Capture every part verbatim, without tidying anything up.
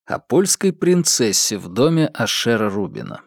О польской принцессе в доме Ашера Рубина.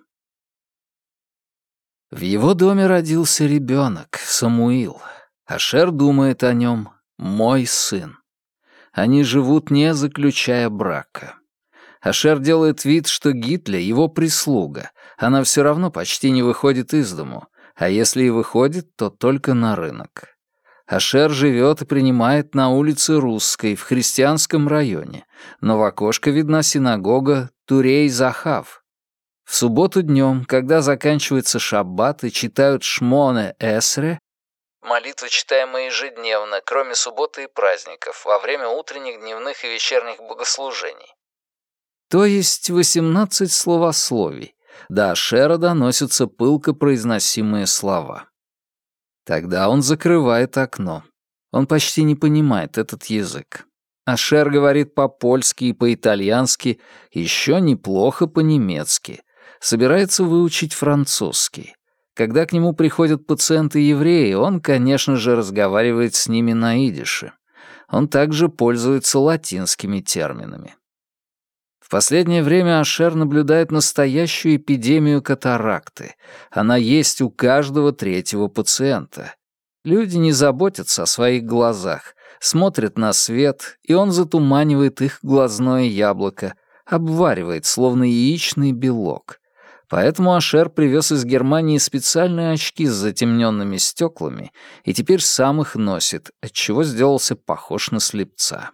В его доме родился ребенок, Самуил. Ашер думает о нем «мой сын». Они живут, не заключая брака. Ашер делает вид, что Гитля — его прислуга. Она все равно почти не выходит из дому, а если и выходит, то только на рынок. Ашер живет и принимает на улице Русской, в христианском районе, но в окошко видна синагога Турей-Захав. В субботу днем, когда заканчивается шаббат и читают Шмоне Эсре, молитва, читаемая ежедневно, кроме субботы и праздников, во время утренних, дневных и вечерних богослужений. То есть восемнадцать словословий. До Ашера доносятся пылко произносимые слова. Тогда он закрывает окно. Он почти не понимает этот язык. Ашер говорит по-польски и по-итальянски, еще неплохо по-немецки. Собирается выучить французский. Когда к нему приходят пациенты-евреи, он, конечно же, разговаривает с ними на идише. Он также пользуется латинскими терминами. В последнее время Ашер наблюдает настоящую эпидемию катаракты. Она есть у каждого третьего пациента. Люди не заботятся о своих глазах, смотрят на свет, и он затуманивает их глазное яблоко, обваривает, словно яичный белок. Поэтому Ашер привез из Германии специальные очки с затемненными стеклами и теперь сам их носит, отчего сделался похож на слепца.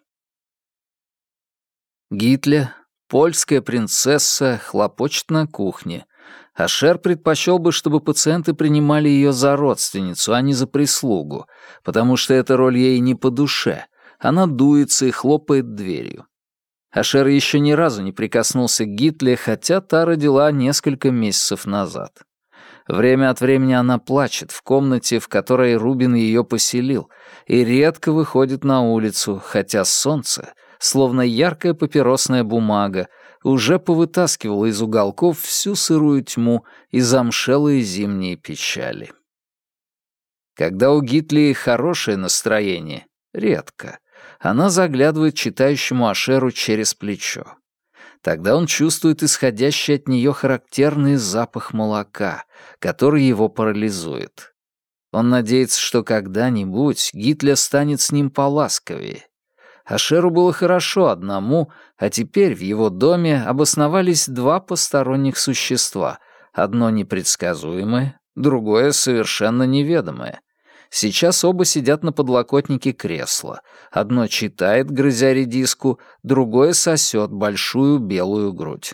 Гитля, польская принцесса, хлопочет на кухне. Ашер предпочел бы, чтобы пациенты принимали ее за родственницу, а не за прислугу, потому что эта роль ей не по душе. Она дуется и хлопает дверью. Ашер еще ни разу не прикоснулся к Гитле, хотя та родила несколько месяцев назад. Время от времени она плачет в комнате, в которой Рубин ее поселил, и редко выходит на улицу, хотя солнце, словно яркая папиросная бумага, уже повытаскивало из уголков всю сырую тьму и замшелые зимние печали. Когда у Гитли хорошее настроение, редко, она заглядывает читающему Ашеру через плечо. Тогда он чувствует исходящий от нее характерный запах молока, который его парализует. Он надеется, что когда-нибудь Гитля станет с ним поласковее. Ашеру было хорошо одному, а теперь в его доме обосновались два посторонних существа, одно непредсказуемое, другое совершенно неведомое. Сейчас оба сидят на подлокотнике кресла. Одно читает, грызя редиску, другое сосет большую белую грудь.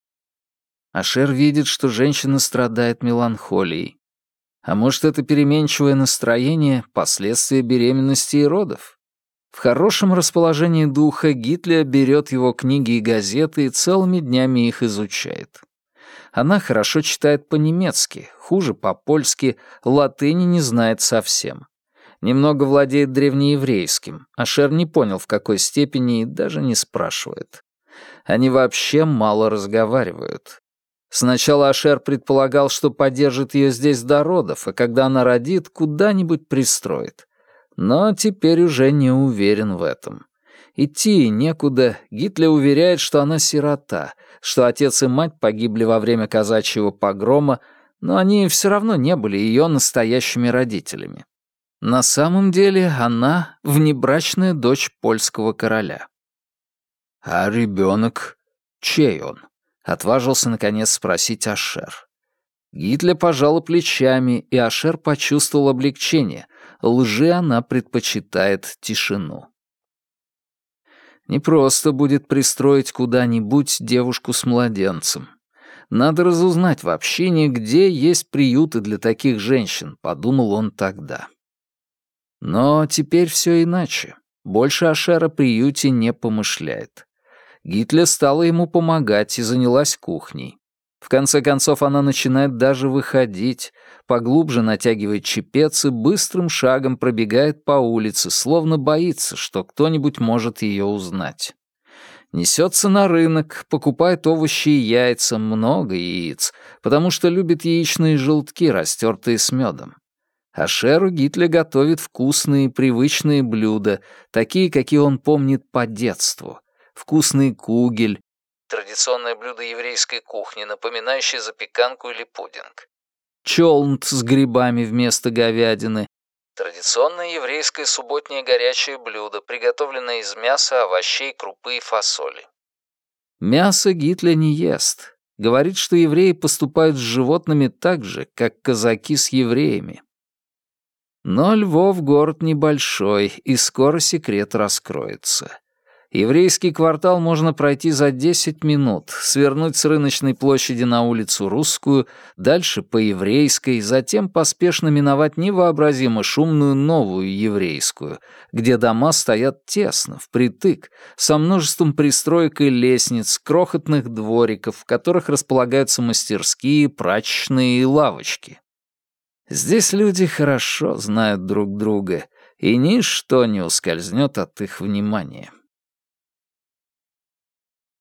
Ашер видит, что женщина страдает меланхолией. А может, это переменчивое настроение — последствия беременности и родов? В хорошем расположении духа Гитля берет его книги и газеты и целыми днями их изучает. Она хорошо читает по-немецки, хуже по-польски, латыни не знает совсем. Немного владеет древнееврейским. Ашер не понял, в какой степени, и даже не спрашивает. Они вообще мало разговаривают. Сначала Ашер предполагал, что поддержит ее здесь до родов, а когда она родит, куда-нибудь пристроит. Но теперь уже не уверен в этом. Идти некуда, Гитлер уверяет, что она сирота, что отец и мать погибли во время казачьего погрома, но они все равно не были ее настоящими родителями. На самом деле она внебрачная дочь польского короля. «А ребенок? Чей он?» — отважился наконец спросить Ашер. Гитлер пожала плечами, и Ашер почувствовал облегчение. Лжи она предпочитает тишину. Не просто будет пристроить куда-нибудь девушку с младенцем. Надо разузнать в общине, где есть приюты для таких женщин, подумал он тогда. Но теперь все иначе. Больше Ашер о приюте не помышляет. Гитлер стала ему помогать и занялась кухней. В конце концов, она начинает даже выходить, поглубже натягивает чепец и быстрым шагом пробегает по улице, словно боится, что кто-нибудь может ее узнать. Несется на рынок, покупает овощи и яйца, много яиц, потому что любит яичные желтки, растертые с медом. Ашеру Гитлер готовит вкусные, привычные блюда, такие, какие он помнит по детству. Вкусный кугель, традиционное блюдо еврейской кухни, напоминающее запеканку или пудинг. Чолнт с грибами вместо говядины. Традиционное еврейское субботнее горячее блюдо, приготовленное из мяса, овощей, крупы и фасоли. Мясо Гитлер не ест. Говорит, что евреи поступают с животными так же, как казаки с евреями. Но Львов город небольшой, и скоро секрет раскроется. Еврейский квартал можно пройти за десять минут, свернуть с рыночной площади на улицу Русскую, дальше по Еврейской, затем поспешно миновать невообразимо шумную новую Еврейскую, где дома стоят тесно, впритык, со множеством пристроек и лестниц, крохотных двориков, в которых располагаются мастерские, прачечные и лавочки. Здесь люди хорошо знают друг друга, и ничто не ускользнет от их внимания.